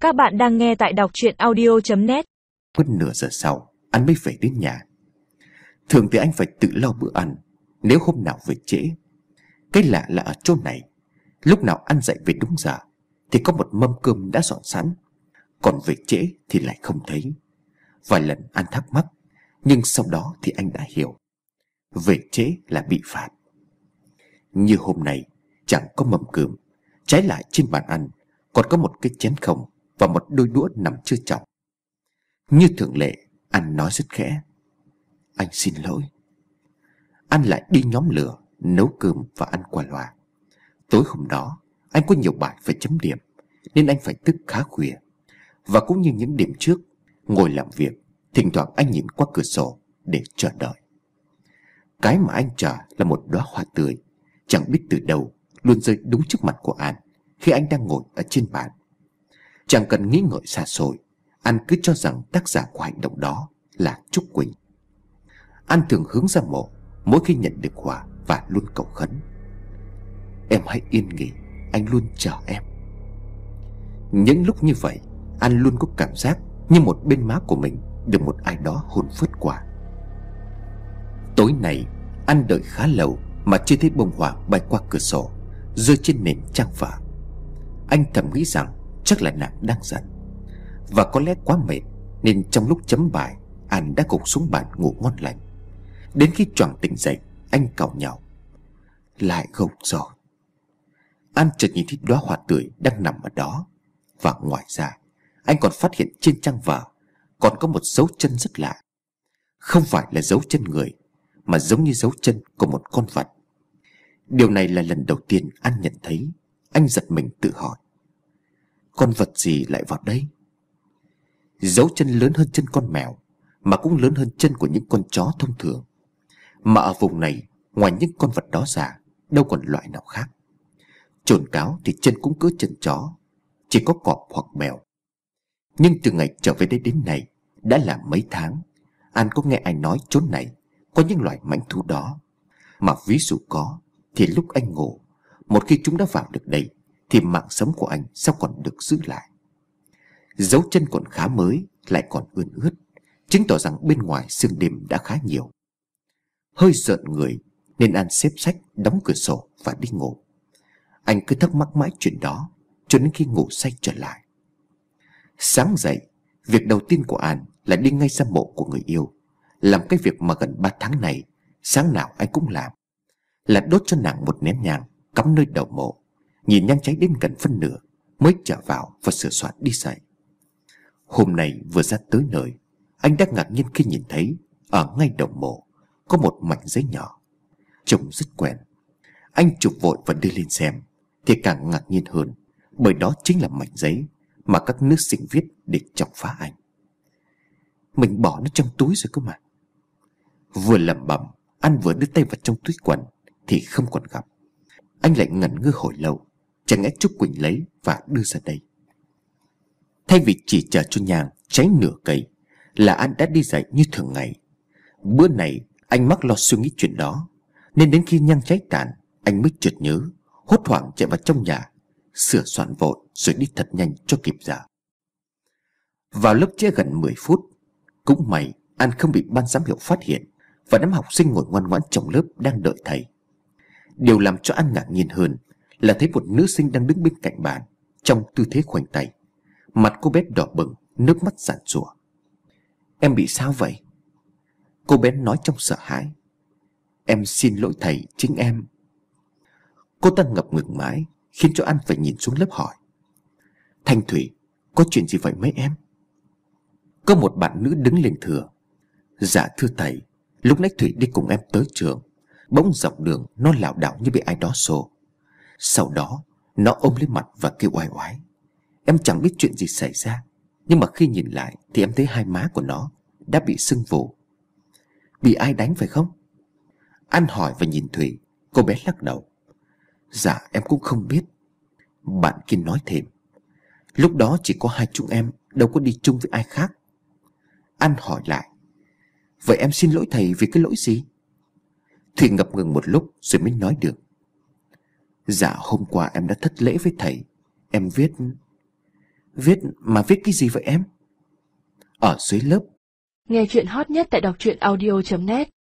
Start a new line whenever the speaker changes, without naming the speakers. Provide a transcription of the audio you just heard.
Các bạn đang nghe tại đọc truyện audio.net.
Hơn nửa giờ sau anh mới về đến nhà. Thường thì anh phải tự lo bữa ăn nếu hôm nào về trễ. Cái lạ là ở chỗ này, lúc nào ăn dậy về đúng giờ thì có một mâm cơm đã dọn sẵn, còn về trễ thì lại không thấy. Vài lần anh thắc mắc, nhưng sau đó thì anh đã hiểu, về trễ là bị phạt. Như hôm nay chẳng có mâm cơm, trái lại trên bàn ăn còn có một cái chén không và một đôi đũa nằm chưa chọc. Như thường lệ, anh nói rất khẽ: "Anh xin lỗi." Anh lại đi nhóm lửa nấu cơm và ăn qua loa. Tối hôm đó anh có nhiều bài phải chấm điểm, nên anh phải thức khá khuya. Và cũng như những đêm trước, ngồi làm việc, thỉnh thoảng anh nhìn qua cửa sổ để chờ đợi. Cái mà anh chờ là một đóa hoa tươi, chẳng biết từ đâu luôn rơi đúng trước mặt của anh khi anh đang ngồi ở trên bàn. Chẳng cần nghĩ ngợi xa xôi, anh cứ cho rằng tác giả của hành động đó là Trúc Quỳnh. Anh thường hướng ra mộ mỗi khi nhận được quà và luôn cầu khấn: "Em hãy yên nghỉ, anh luôn chờ em." Những lúc như vậy, anh luôn có cảm giác như một bên má của mình được một ai đó hôn phớt qua. Tối nay anh đợi khá lâu mà chưa thấy bông hoa bay qua cửa sổ, rơi trên nền trang vở. Anh thầm nghĩ rằng chắc là nàng đang giận, và có lẽ quá mệt nên trong lúc chấm bài, anh đã gục xuống bàn ngủ ngon lành. Đến khi choàng tỉnh dậy, anh càu nhàu: "Lại gục rồi." Anh chợt nhìn thấy đóa hoa tươi đang nằm ở đó. Và ngoài ra, anh còn phát hiện trên trang vở còn có một dấu chân rất lạ. Không phải là dấu chân người, mà giống như dấu chân của một con vật. Điều này là lần đầu tiên anh nhận thấy. Anh giật mình tự hỏi: con vật gì lại vào đây? Dấu chân lớn hơn chân con mèo, mà cũng lớn hơn chân của những con chó thông thường. Mà ở vùng này, ngoài những con vật đó ra, đâu còn loại nào khác. Chồn cáo thì chân cũng cỡ chân chó, chỉ có cọp hoặc mèo. Nhưng từ ngày trở về đây đến nay đã là mấy tháng, anh có nghe ai nói chốn này có những loài mãnh thú đó. Mà ví dụ có, thì lúc anh ngủ, một khi chúng đã vào được đây thì mạng sống của anh sao còn được giữ lại. Dấu chân còn khá mới, lại còn ươn ướt, chứng tỏ rằng bên ngoài sương đêm đã khá nhiều. Hơi rợn người nên anh xếp xách, đóng cửa sổ và đi ngủ. Anh cứ thắc mắc mãi chuyện đó cho đến khi ngủ say trở lại. Sáng dậy, việc đầu tiên của anh là đi ngay ra mộ của người yêu, làm cái việc mà gần 3 tháng này sáng nào anh cũng làm, là đốt cho nàng một nén nhang cắm nơi đầu mộ. Nhìn nhang cháy đến gần phân nửa mới trở vào và sửa soạn đi dậy. Hôm nay vừa ra tới nơi, anh đã ngạc nhiên khi nhìn thấy ở ngay đầu mộ có một mảnh giấy nhỏ, trông rất quen. Anh chụp vội và đưa lên xem, thì càng ngạc nhiên hơn, bởi đó chính là mảnh giấy mà các nữ sinh viết để chọc phá anh. Mình bỏ nó trong túi rồi cơ mà. Vừa lẩm bẩm, anh vừa đưa tay vào trong túi quần thì không còn gặp. Anh lại ngẩn ngơ hồi lâu, chẳng lẽ Trúc Quỳnh lấy và đưa ra đây. Thay vì chỉ chờ cho nhang cháy nửa cây, là anh đã đi dậy như thường ngày. Bữa này anh mắc lo suy nghĩ chuyện đó, nên đến khi nhang cháy tàn, anh mới chợt nhớ, hốt hoảng chạy vào trong nhà, sửa soạn vội rồi đi thật nhanh cho kịp giờ. Vào lớp trễ gần 10 phút, cũng may anh không bị ban giám hiệu phát hiện, và đám học sinh ngồi ngoan ngoãn trong lớp đang đợi thầy. Điều làm cho anh ngạc nhiên hơn là thấy một nữ sinh đang đứng bên cạnh bàn trong tư thế khoanh tay. Mặt cô bé đỏ bừng, nước mắt giàn giụa. "Em bị sao vậy?" Cô bé nói trong sợ hãi. "Em xin lỗi thầy, chính em." Cô ta ngập ngừng mãi, khiến cho anh phải nhìn xuống lớp hỏi: "Thanh Thủy, có chuyện gì vậy mấy em?" Có một bạn nữ đứng lên thưa: "Dạ thưa thầy, lúc nãy Thủy đi cùng em tới trường, bỗng dọc đường nó lảo đảo như bị ai đó xô. Sau đó nó ôm lấy mặt và kêu oai oái. Em chẳng biết chuyện gì xảy ra, nhưng mà khi nhìn lại thì em thấy hai má của nó đã bị sưng vù." "Bị ai đánh phải không?" Anh hỏi và nhìn Thủy. Cô bé lắc đầu: "Dạ em cũng không biết." Bạn kia nói thêm: "Lúc đó chỉ có hai chúng em, đâu có đi chung với ai khác." Anh hỏi lại: "Vậy em xin lỗi thầy vì cái lỗi gì?" Thủy ngập ngừng một lúc rồi mới nói được: "Dạ hôm qua em đã thất lễ với thầy. Em viết..." Viết viết cái gì vậy em? Ở dưới lớp.
Nghe chuyện hot nhất tại đọc truyện audio.net.